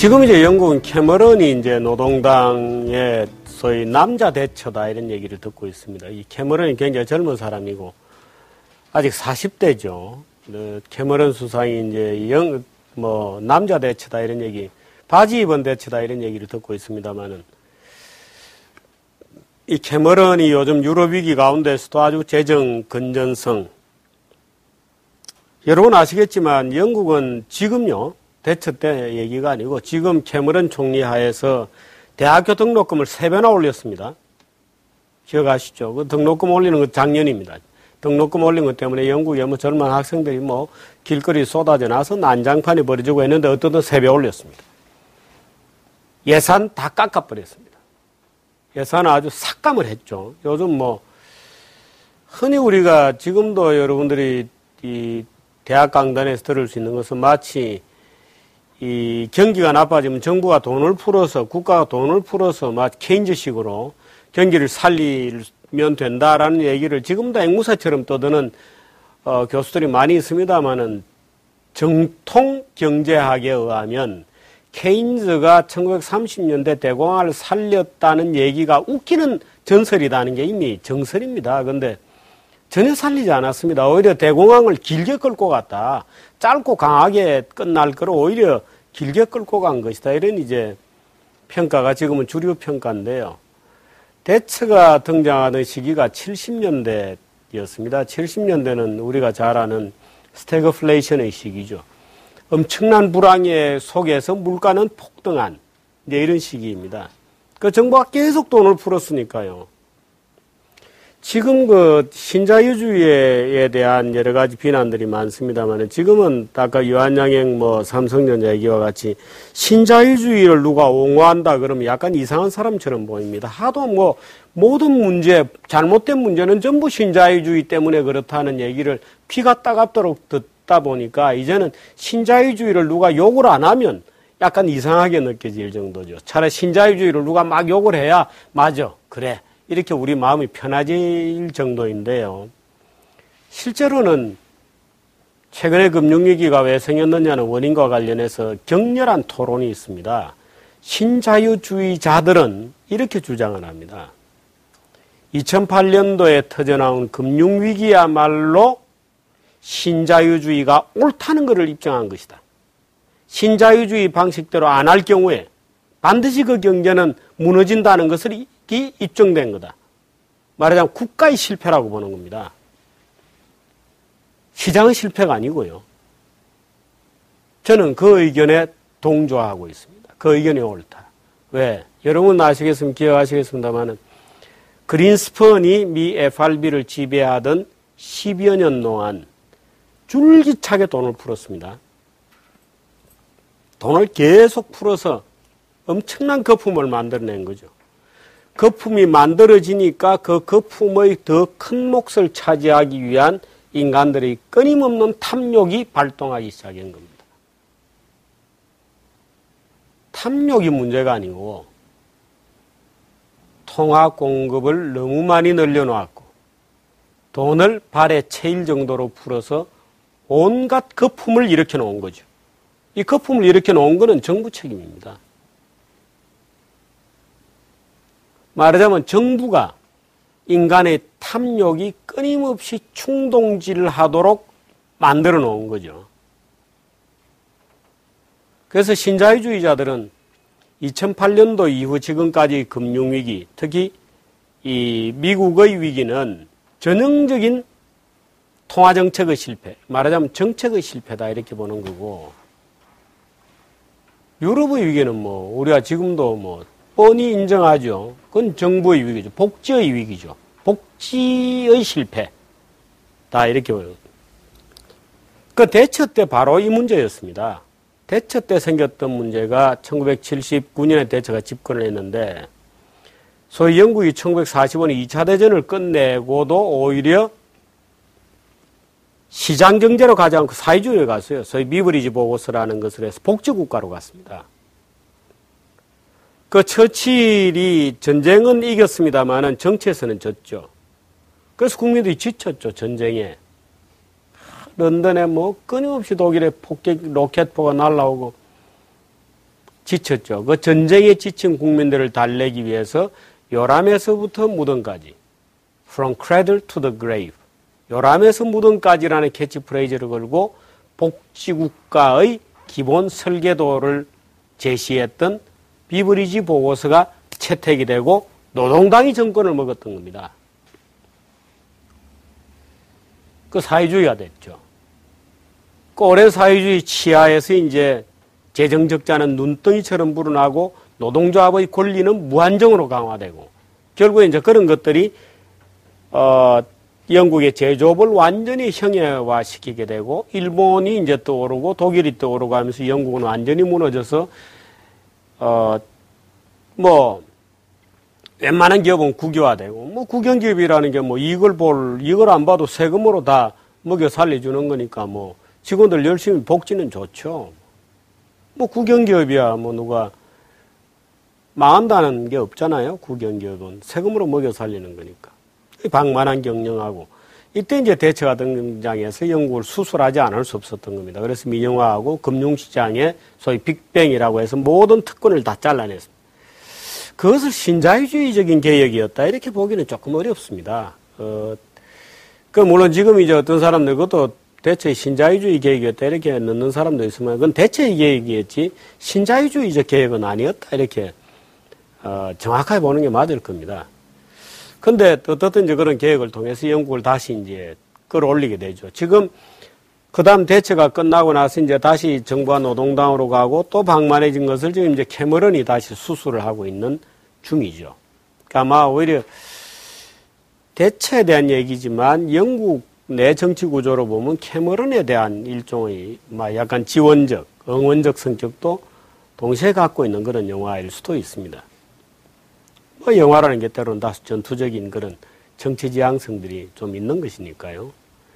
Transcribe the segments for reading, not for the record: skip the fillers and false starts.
지금 이제 영국은 캐머런이 이제 노동당의 소위 남자 대처다 이런 얘기를 듣고 있습니다. 이 캐머런이 굉장히 젊은 사람이고 아직 40대죠. 캐머런 수상이 이제 남자 대처다 이런 얘기, 바지 입은 대처다 이런 얘기를 듣고 있습니다만은 이 캐머런이 요즘 유럽 위기 가운데서도 아주 재정 건전성, 여러분 아시겠지만 영국은 지금요, 대처 때 얘기가 아니고 지금 캐머런 총리 하에서 대학교 등록금을 3배나 올렸습니다. 기억하시죠? 그 등록금 올리는 건 작년입니다. 등록금 올린 것 때문에 영국의 젊은 학생들이 길거리 쏟아져 나서 난장판이 벌어지고 했는데 어떤 3배 올렸습니다. 예산 다 깎아버렸습니다. 예산을 아주 삭감을 했죠. 요즘 흔히 우리가 지금도 여러분들이 이 대학 강단에서 들을 수 있는 것은 마치 이 경기가 나빠지면 정부가 돈을 풀어서, 국가가 돈을 풀어서 케인즈식으로 경기를 살리면 된다라는 얘기를 지금도 앵무새처럼 떠드는 교수들이 많이 있습니다만은 정통 경제학에 의하면 케인즈가 1930년대 대공황을 살렸다는 얘기가 웃기는 전설이라는 게 이미 정설입니다. 그런데 전혀 살리지 않았습니다. 오히려 대공황을 길게 끌고 갔다. 짧고 강하게 끝날 거로 오히려 길게 끌고 간 것이다. 이런 이제 평가가 지금은 주류 평가인데요. 대처가 등장하던 시기가 70년대였습니다. 70년대는 우리가 잘 아는 스태그플레이션의 시기죠. 엄청난 불황의 속에서 물가는 폭등한 이제 이런 시기입니다. 그 정부가 계속 돈을 풀었으니까요. 지금 그 신자유주의에 대한 여러 가지 비난들이 많습니다만 지금은 아까 유한양행 삼성전자 얘기와 같이 신자유주의를 누가 옹호한다 그러면 약간 이상한 사람처럼 보입니다. 하도 모든 문제, 잘못된 문제는 전부 신자유주의 때문에 그렇다는 얘기를 피가 따갑도록 듣다 보니까 이제는 신자유주의를 누가 욕을 안 하면 약간 이상하게 느껴질 정도죠. 차라리 신자유주의를 누가 막 욕을 해야 맞아, 그래. 이렇게 우리 마음이 편해질 정도인데요. 실제로는 최근에 금융위기가 왜 생겼느냐는 원인과 관련해서 격렬한 토론이 있습니다. 신자유주의자들은 이렇게 주장을 합니다. 2008년도에 터져나온 금융위기야말로 신자유주의가 옳다는 것을 입증한 것이다. 신자유주의 방식대로 안 할 경우에 반드시 그 경제는 무너진다는 것을 입증된 거다. 말하자면 국가의 실패라고 보는 겁니다. 시장의 실패가 아니고요. 저는 그 의견에 동조하고 있습니다. 그 의견이 옳다. 왜? 여러분 기억하시겠습니다만은 그린스펀이 미 FRB를 지배하던 10여 년 동안 줄기차게 돈을 풀었습니다. 돈을 계속 풀어서 엄청난 거품을 만들어낸 거죠. 거품이 만들어지니까 그 거품의 더 큰 몫을 차지하기 위한 인간들의 끊임없는 탐욕이 발동하기 시작한 겁니다. 탐욕이 문제가 아니고 통화 공급을 너무 많이 늘려놓았고 돈을 발에 채일 정도로 풀어서 온갖 거품을 일으켜 놓은 거죠. 이 거품을 일으켜 놓은 것은 정부 책임입니다. 말하자면 정부가 인간의 탐욕이 끊임없이 충동질을 하도록 만들어 놓은 거죠. 그래서 신자유주의자들은 2008년도 이후 지금까지 금융위기, 특히 이 미국의 위기는 전형적인 통화정책의 실패, 말하자면 정책의 실패다 이렇게 보는 거고 유럽의 위기는 우리가 지금도 뻔히 인정하죠. 그건 정부의 위기죠. 복지의 위기죠. 복지의 실패. 다 이렇게 보여요. 그 대처 때 바로 이 문제였습니다. 대처 때 생겼던 문제가 1979년에 대처가 집권을 했는데 소위 영국이 1945년 2차 대전을 끝내고도 오히려 시장경제로 가지 않고 사회주의로 갔어요. 소위 미브리지 보고서라는 것을 해서 복지국가로 갔습니다. 그 처칠이 전쟁은 이겼습니다만은 정치에서는 졌죠. 그래서 국민들이 지쳤죠, 전쟁에. 런던에 끊임없이 독일의 로켓포가 날라오고 지쳤죠. 그 전쟁에 지친 국민들을 달래기 위해서 요람에서부터 무덤까지, from cradle to the grave, 요람에서 무덤까지라는 캐치프레이즈를 걸고 복지국가의 기본 설계도를 제시했던 비브리지 보고서가 채택이 되고 노동당이 정권을 먹었던 겁니다. 그 사회주의가 됐죠. 그 오랜 사회주의 치하에서 이제 재정적자는 눈덩이처럼 불어나고 노동조합의 권리는 무한정으로 강화되고 결국에 이제 그런 것들이 영국의 제조업을 완전히 형해화시키게 되고 일본이 이제 떠오르고 독일이 떠오르고 하면서 영국은 완전히 무너져서 웬만한 기업은 국유화되고 국영기업이라는 게 이걸 안 봐도 세금으로 다 먹여 살려주는 거니까 직원들 열심히 복지는 좋죠. 국영기업이야 누가 망한다는 게 없잖아요. 국영기업은 세금으로 먹여 살리는 거니까. 방만한 경영하고 이때 이제 대처가 등장해서 영국을 수술하지 않을 수 없었던 겁니다. 그래서 민영화하고 금융시장에 소위 빅뱅이라고 해서 모든 특권을 다 잘라냈습니다. 그것을 신자유주의적인 개혁이었다 이렇게 보기는 조금 어렵습니다. 물론 지금 이제 어떤 사람들 그것도 대체 신자유주의 개혁이었다 이렇게 넣는 사람도 있으면 그건 대체 개혁이었지 신자유주의적 개혁은 아니었다 이렇게 정확하게 보는 게 맞을 겁니다. 근데 어떻든 이제 그런 개혁을 통해서 영국을 다시 이제 끌어올리게 되죠. 지금 그 다음 대처가 끝나고 나서 이제 다시 정부와 노동당으로 가고 또 방만해진 것을 지금 이제 캐머런이 다시 수술을 하고 있는 중이죠. 그러니까 아마 오히려 대처에 대한 얘기지만 영국 내 정치 구조로 보면 캐머런에 대한 일종의 약간 지원적, 응원적 성격도 동시에 갖고 있는 그런 영화일 수도 있습니다. 영화라는 게 때로는 다소 전투적인 그런 정치 지향성들이 좀 있는 것이니까요.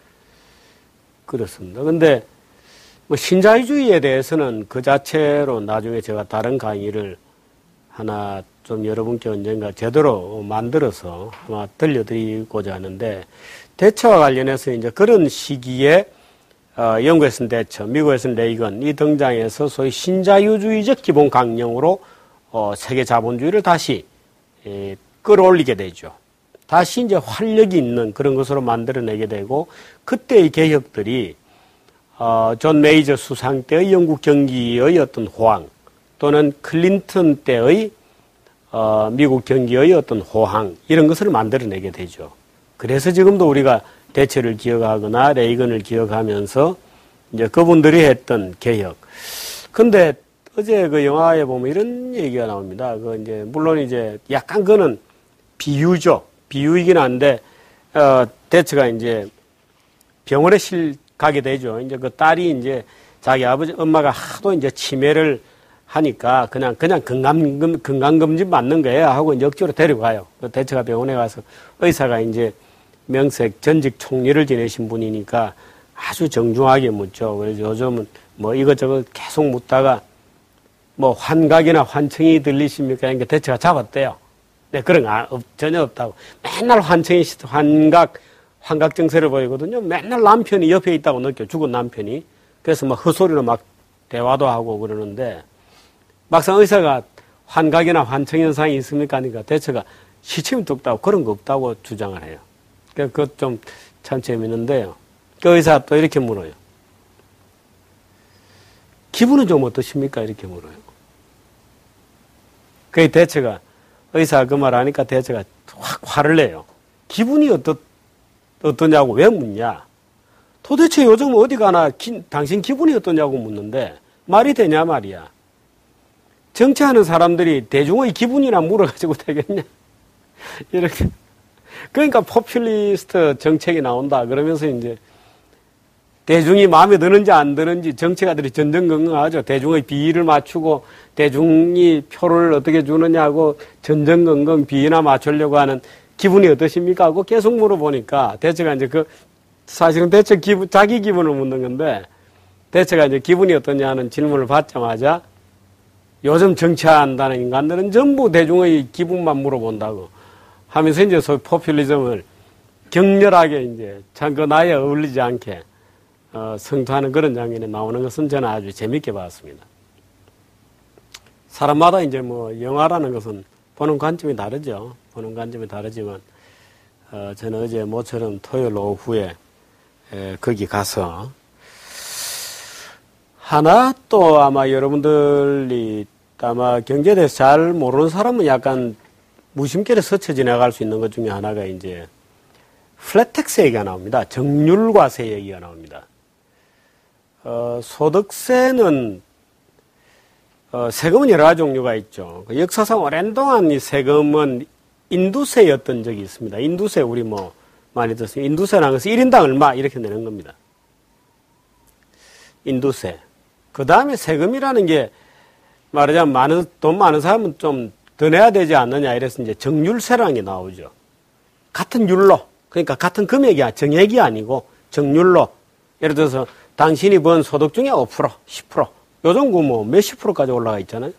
그렇습니다. 근데 신자유주의에 대해서는 그 자체로 나중에 제가 다른 강의를 하나 좀 여러분께 언젠가 제대로 만들어서 아마 들려드리고자 하는데 대처와 관련해서 이제 그런 시기에 영국에서는 대처, 미국에서는 레이건 이 등장해서 소위 신자유주의적 기본 강령으로 세계 자본주의를 다시 끌어올리게 되죠. 다시 이제 활력이 있는 그런 것으로 만들어내게 되고 그때의 개혁들이 존 메이저 수상 때의 영국 경기의 어떤 호황 또는 클린턴 때의 미국 경기의 어떤 호황 이런 것을 만들어내게 되죠. 그래서 지금도 우리가 대처를 기억하거나 레이건을 기억하면서 이제 그분들이 했던 개혁. 근데 어제 그 영화에 보면 이런 얘기가 나옵니다. 물론 이제 약간 그거는 비유죠. 비유이긴 한데, 대처가 이제 병원에 가게 되죠. 이제 그 딸이 이제 자기 엄마가 하도 이제 치매를 하니까 그냥 건강검진 받는 거예요. 하고 이제 억지로 데려가요. 대처가 병원에 가서 의사가 이제 명색 전직 총리를 지내신 분이니까 아주 정중하게 묻죠. 그래서 요즘은 이것저것 계속 묻다가 환각이나 환청이 들리십니까? 그러니까 대처가 잡았대요. 네, 그런 거 전혀 없다고. 맨날 환각 증세를 보이거든요. 맨날 남편이 옆에 있다고 느껴, 죽은 남편이. 그래서 헛소리로 대화도 하고 그러는데, 막상 의사가 환각이나 환청 현상이 있습니까? 하니까 대처가 시침이 뚝다고 그런 거 없다고 주장을 해요. 그것 좀 참 재밌는데요. 그 의사 또 이렇게 물어요. 기분은 좀 어떠십니까? 이렇게 물어요. 그 대처가 의사가 그 말 하니까 대처가 확 화를 내요. 기분이 어떠냐고 왜 묻냐? 도대체 요즘 어디 가나 당신 기분이 어떠냐고 묻는데 말이 되냐 말이야. 정치하는 사람들이 대중의 기분이나 물어가지고 되겠냐? 이렇게. 그러니까 포퓰리스트 정책이 나온다. 그러면서 이제 대중이 마음에 드는지 안 드는지 정치가들이 전전긍긍하죠. 대중의 비위를 맞추고 대중이 표를 어떻게 주느냐고 전전긍긍 비위나 맞추려고 하는 기분이 어떠십니까? 하고 계속 물어보니까 대체가 이제 사실은 대체 자기 기분을 묻는 건데 대체가 이제 기분이 어떠냐 하는 질문을 받자마자 요즘 정치한다는 인간들은 전부 대중의 기분만 물어본다고 하면서 이제 소위 포퓰리즘을 격렬하게 이제 참 그 나이에 어울리지 않게 성토하는 그런 장면이 나오는 것은 저는 아주 재밌게 봤습니다. 사람마다 이제 뭐 영화라는 것은 보는 관점이 다르죠. 보는 관점이 다르지만 저는 어제 모처럼 토요일 오후에 거기 가서 하나 또 아마 여러분들이 아마 경제에 대해서 잘 모르는 사람은 약간 무심결에 스쳐 지나갈 수 있는 것 중에 하나가 이제 플랫텍스 얘기가 나옵니다. 정률과세 얘기가 나옵니다. 소득세는 세금은 여러 가지 종류가 있죠. 역사상 오랜 동안 이 세금은 인두세였던 적이 있습니다. 인두세 우리 뭐 많이 들었어요. 인두세라는 것은 1인당 얼마 이렇게 내는 겁니다. 인두세. 그 다음에 세금이라는 게 말하자면 돈 많은 사람은 좀 더 내야 되지 않느냐 이래서 이제 정률세라는 게 나오죠. 같은 율로, 그러니까 같은 금액이 정액이 아니고 정률로. 예를 들어서 당신이 번 소득 중에 5%, 10%, 요즘 뭐 몇십 프로까지 올라가 있잖아요.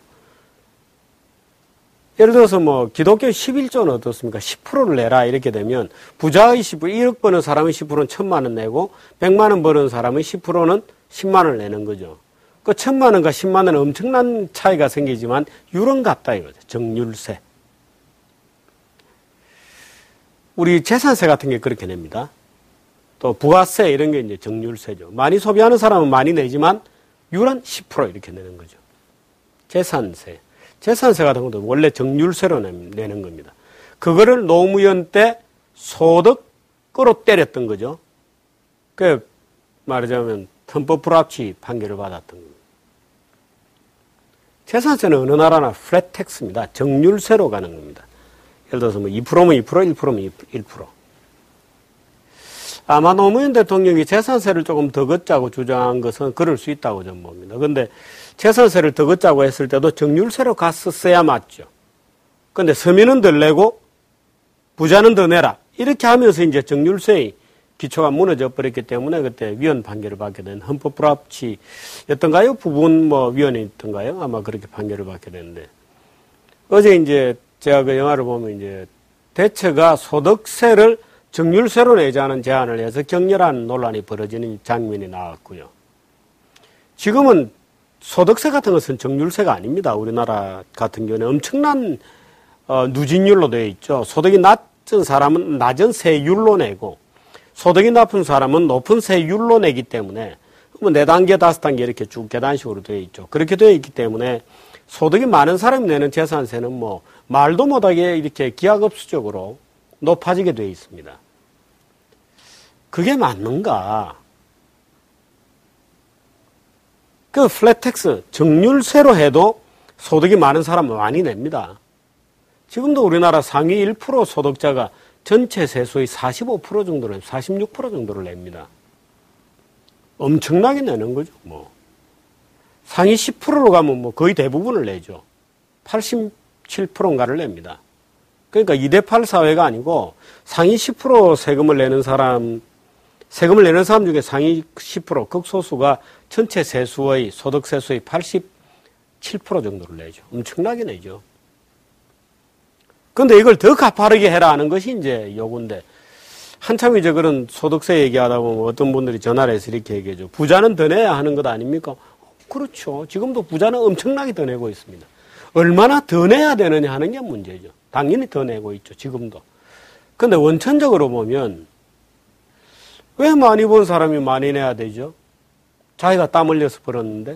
예를 들어서 뭐 기독교 11조는 어떻습니까? 10%를 내라 이렇게 되면 부자의 10%, 1억 버는 사람의 10%는 1,000만 원 내고 100만 원 버는 사람의 10%는 10만 원을 내는 거죠. 그 1,000만 원과 10만 원은 엄청난 차이가 생기지만 율은 같다 이거죠. 정률세. 우리 재산세 같은 게 그렇게 냅니다. 또 부가세 이런 게 이제 정률세죠. 많이 소비하는 사람은 많이 내지만 율은 10% 이렇게 내는 거죠. 재산세. 재산세 같은 것도 원래 정률세로 내는 겁니다. 그거를 노무현 때 소득으로 때렸던 거죠. 그 말하자면 헌법 불합치 판결을 받았던 겁니다. 재산세는 어느 나라나 플랫텍스입니다. 정률세로 가는 겁니다. 예를 들어서 뭐 2%면 2%, 1%면 1%. 아마 노무현 대통령이 재산세를 조금 더 걷자고 주장한 것은 그럴 수 있다고 저는 봅니다. 그런데 재산세를 더 걷자고 했을 때도 정률세로 갔었어야 맞죠. 그런데 서민은 덜 내고 부자는 더 내라. 이렇게 하면서 이제 정률세의 기초가 무너져 버렸기 때문에 그때 위헌 판결을 받게 된 헌법 불합치였던가요? 부분 뭐 위헌이 있던가요? 아마 그렇게 판결을 받게 됐는데 어제 이제 제가 그 영화를 보면 이제 대처가 소득세를 정률세로 내자는 제안을 해서 격렬한 논란이 벌어지는 장면이 나왔고요. 지금은 소득세 같은 것은 정률세가 아닙니다. 우리나라 같은 경우는 엄청난 누진율로 되어 있죠. 소득이 낮은 사람은 낮은 세율로 내고 소득이 높은 사람은 높은 세율로 내기 때문에 뭐 4단계, 5단계 이렇게 쭉 계단식으로 되어 있죠. 그렇게 되어 있기 때문에 소득이 많은 사람이 내는 재산세는 뭐 말도 못하게 이렇게 기하급수적으로 높아지게 되어 있습니다. 그게 맞는가? 그 플랫텍스, 정률세로 해도 소득이 많은 사람은 많이 냅니다. 지금도 우리나라 상위 1% 소득자가 전체 세수의 45% 정도를, 46% 정도를 냅니다. 엄청나게 내는 거죠, 뭐. 상위 10%로 가면 뭐 거의 대부분을 내죠. 87%인가를 냅니다. 그러니까 2대8 사회가 아니고 상위 10% 세금을 내는 사람 중에 상위 10%, 극소수가 전체 세수의, 소득 세수의 87% 정도를 내죠. 엄청나게 내죠. 근데 이걸 더 가파르게 해라 하는 것이 이제 요건데, 한참 이제 그런 소득세 얘기하다 보면 어떤 분들이 전화를 해서 이렇게 얘기해줘. 부자는 더 내야 하는 것 아닙니까? 그렇죠. 지금도 부자는 엄청나게 더 내고 있습니다. 얼마나 더 내야 되느냐 하는 게 문제죠. 당연히 더 내고 있죠. 지금도. 근데 원천적으로 보면 왜 많이 번 사람이 많이 내야 되죠? 자기가 땀 흘려서 벌었는데.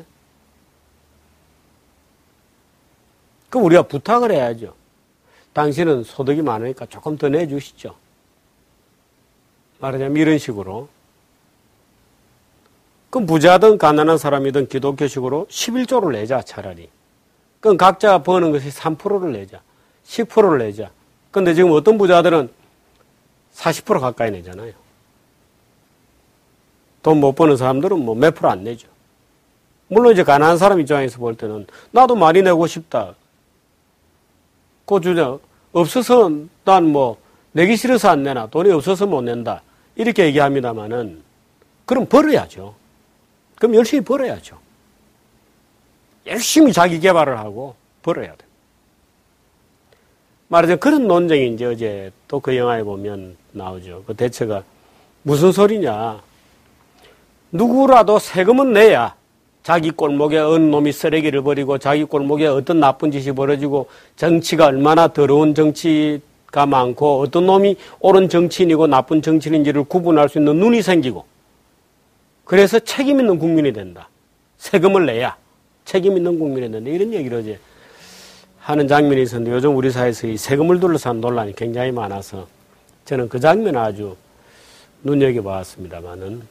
그럼 우리가 부탁을 해야죠. 당신은 소득이 많으니까 조금 더 내주시죠. 말하자면 이런 식으로. 그럼 부자든 가난한 사람이든 기독교식으로 11조를 내자, 차라리. 그럼 각자 버는 것이 3%를 내자. 10%를 내자. 근데 지금 어떤 부자들은 40% 가까이 내잖아요. 돈 못 버는 사람들은 뭐 몇 프로 안 내죠. 물론 이제 가난한 사람 입장에서 볼 때는 나도 많이 내고 싶다. 그 주장 없어서 난 뭐 내기 싫어서 안 내나, 돈이 없어서 못 낸다. 이렇게 얘기합니다만은 그럼 벌어야죠. 그럼 열심히 벌어야죠. 열심히 자기 개발을 하고 벌어야 돼. 말하자면 그런 논쟁이 이제 어제 또 그 영화에 보면 나오죠. 그 대체가 무슨 소리냐. 누구라도 세금은 내야 자기 골목에 어느 놈이 쓰레기를 버리고 자기 골목에 어떤 나쁜 짓이 벌어지고 정치가 얼마나 더러운 정치가 많고 어떤 놈이 옳은 정치인이고 나쁜 정치인인지를 구분할 수 있는 눈이 생기고 그래서 책임 있는 국민이 된다. 세금을 내야 책임 있는 국민이 된다. 이런 얘기를 어제 하는 장면이 있었는데 요즘 우리 사회에서 이 세금을 둘러싼 논란이 굉장히 많아서 저는 그 장면을 아주 눈여겨봤습니다만은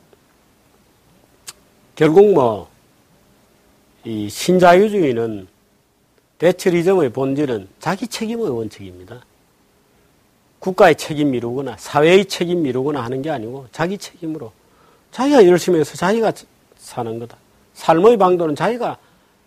결국 이 신자유주의는 대처리즘의 본질은 자기 책임의 원칙입니다. 국가의 책임 미루거나 사회의 책임 미루거나 하는 게 아니고 자기 책임으로 자기가 열심히 해서 자기가 사는 거다. 삶의 방도는 자기가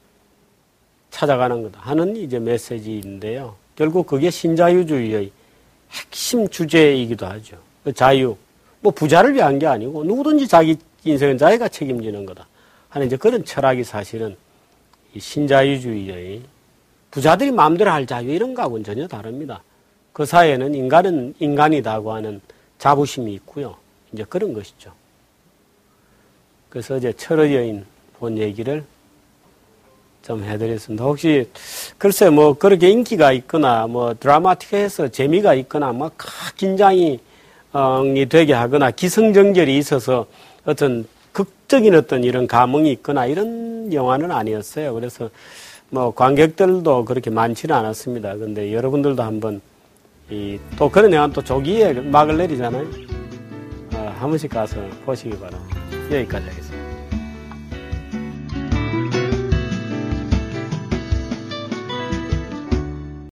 찾아가는 거다 하는 이제 메시지인데요. 결국 그게 신자유주의의 핵심 주제이기도 하죠. 그 자유. 부자를 위한 게 아니고 누구든지 자기 인생은 자기가 책임지는 거다 하는 이제 그런 철학이 사실은 이 신자유주의의 부자들이 마음대로 할 자유 이런 거하고는 전혀 다릅니다. 그 사이에는 인간은 인간이다고 하는 자부심이 있고요. 이제 그런 것이죠. 그래서 이제 철의 여인 본 얘기를 좀 해드렸습니다. 혹시 글쎄 그렇게 인기가 있거나 드라마틱해서 재미가 있거나 긴장이 되게 하거나 기승전결이 있어서 어떤 극적인 어떤 이런 감흥이 있거나 이런 영화는 아니었어요. 그래서 관객들도 그렇게 많지는 않았습니다. 근데 여러분들도 한번 또 그런 영화는 또 조기에 막을 내리잖아요. 한 번씩 가서 보시기 바랍니다. 여기까지 하겠습니다.